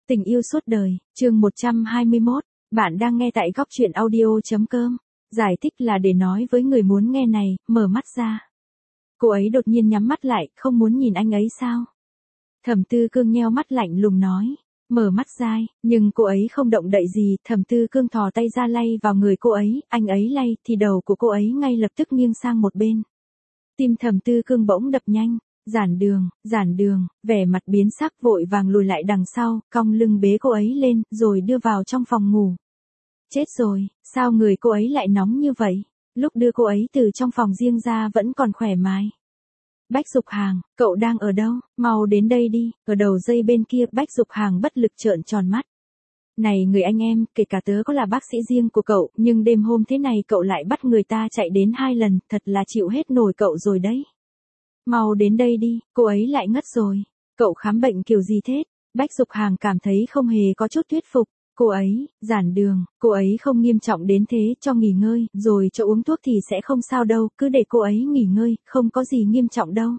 Tình yêu suốt đời, chương 121, bạn đang nghe tại góc truyện audio.com. Giải thích là để nói với người muốn nghe này, mở mắt ra. Cô ấy đột nhiên nhắm mắt lại, không muốn nhìn anh ấy sao? Thẩm Tư Cương nheo mắt lạnh lùng nói. Mở mắt ra, nhưng cô ấy không động đậy gì, Thẩm Tư Cương thò tay ra lay vào người cô ấy, anh ấy lay thì đầu của cô ấy ngay lập tức nghiêng sang một bên. Tim Thẩm Tư Cương bỗng đập nhanh. Giản đường, vẻ mặt biến sắc vội vàng lùi lại đằng sau, cong lưng bế cô ấy lên, rồi đưa vào trong phòng ngủ. Chết rồi, sao người cô ấy lại nóng như vậy? Lúc đưa cô ấy từ trong phòng riêng ra vẫn còn khỏe mái. Bách Dục Hàng, cậu đang ở đâu? Mau đến đây đi, ở đầu dây bên kia. Bách Dục Hàng bất lực trợn tròn mắt. Này người anh em, kể cả tớ có là bác sĩ riêng của cậu, nhưng đêm hôm thế này cậu lại bắt người ta chạy đến 2 lần, thật là chịu hết nổi cậu rồi đấy. Mau đến đây đi, cô ấy lại ngất rồi. Cậu khám bệnh kiểu gì thế? Bách Dục Hàng cảm thấy không hề có chút thuyết phục. Cô ấy, giản đường, cô ấy không nghiêm trọng đến thế, cho nghỉ ngơi, rồi cho uống thuốc thì sẽ không sao đâu, cứ để cô ấy nghỉ ngơi, không có gì nghiêm trọng đâu.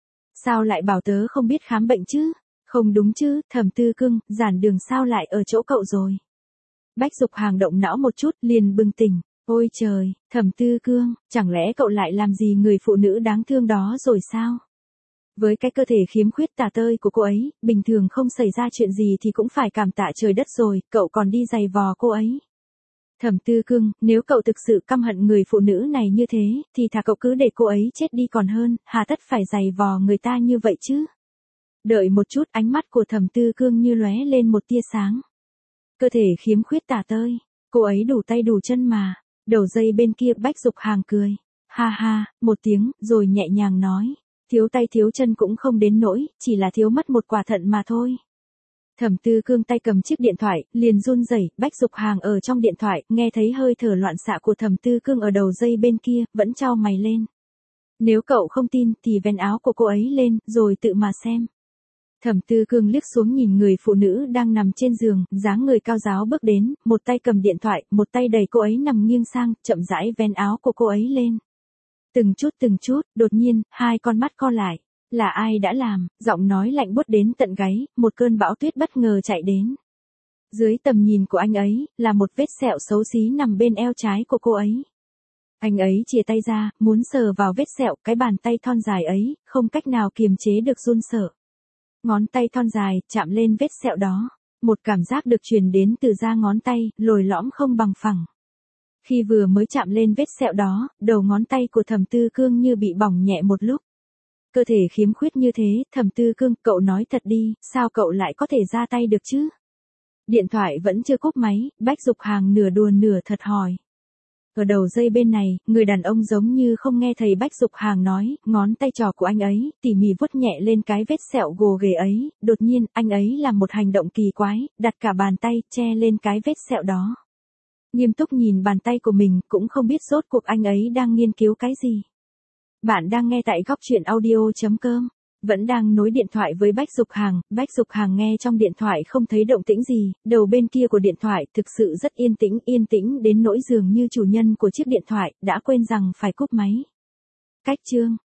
Sao lại bảo tớ không biết khám bệnh chứ? Không đúng chứ, Thẩm Tư Cương, giản đường sao lại ở chỗ cậu rồi? Bách Dục Hàng động não một chút, liền bừng tỉnh. Ôi trời, Thẩm Tư Cương, chẳng lẽ cậu lại làm gì người phụ nữ đáng thương đó rồi sao? Với cái cơ thể khiếm khuyết tả tơi của cô ấy, bình thường không xảy ra chuyện gì thì cũng phải cảm tạ trời đất rồi, cậu còn đi giày vò cô ấy. Thẩm Tư Cương, nếu cậu thực sự căm hận người phụ nữ này như thế, thì thà cậu cứ để cô ấy chết đi còn hơn, hà tất phải giày vò người ta như vậy chứ? Đợi một chút, ánh mắt của Thẩm Tư Cương như lóe lên một tia sáng. Cơ thể khiếm khuyết tả tơi, cô ấy đủ tay đủ chân mà. Đầu dây bên kia Bách Dục Hàng cười. Ha ha, một tiếng, rồi nhẹ nhàng nói. Thiếu tay thiếu chân cũng không đến nỗi, chỉ là thiếu mất một quả thận mà thôi. Thẩm Tư Cương tay cầm chiếc điện thoại, liền run rẩy. Bách Dục Hàng ở trong điện thoại, nghe thấy hơi thở loạn xạ của Thẩm Tư Cương ở đầu dây bên kia, vẫn chau mày lên. Nếu cậu không tin thì vén áo của cô ấy lên, rồi tự mà xem. Thẩm Tư Cương liếc xuống nhìn người phụ nữ đang nằm trên giường, dáng người cao ráo bước đến, một tay cầm điện thoại, một tay đẩy cô ấy nằm nghiêng sang, chậm rãi vén áo của cô ấy lên. Từng chút, đột nhiên, hai con mắt co lại. Là ai đã làm? Giọng nói lạnh buốt đến tận gáy, một cơn bão tuyết bất ngờ chạy đến. Dưới tầm nhìn của anh ấy, là một vết sẹo xấu xí nằm bên eo trái của cô ấy. Anh ấy chìa tay ra, muốn sờ vào vết sẹo, cái bàn tay thon dài ấy, không cách nào kiềm chế được run sợ. Ngón tay thon dài, chạm lên vết sẹo đó. Một cảm giác được truyền đến từ da ngón tay, lồi lõm không bằng phẳng. Khi vừa mới chạm lên vết sẹo đó, đầu ngón tay của Thẩm Tư Cương như bị bỏng nhẹ một lúc. Cơ thể khiếm khuyết như thế, Thẩm Tư Cương, cậu nói thật đi, sao cậu lại có thể ra tay được chứ? Điện thoại vẫn chưa cúp máy, Bách Dục Hàng nửa đùa nửa thật hỏi. Ở đầu dây bên này, người đàn ông giống như không nghe thấy Bách Dục Hàng nói, ngón tay trỏ của anh ấy, tỉ mỉ vuốt nhẹ lên cái vết sẹo gồ ghề ấy, đột nhiên, anh ấy làm một hành động kỳ quái, đặt cả bàn tay, che lên cái vết sẹo đó. Nghiêm túc nhìn bàn tay của mình, cũng không biết rốt cuộc anh ấy đang nghiên cứu cái gì. Bạn đang nghe tại góc truyện audio.com. Vẫn đang nối điện thoại với Bách Dục Hàng nghe trong điện thoại không thấy động tĩnh gì, đầu bên kia của điện thoại thực sự rất yên tĩnh đến nỗi dường như chủ nhân của chiếc điện thoại đã quên rằng phải cúp máy. Cách chương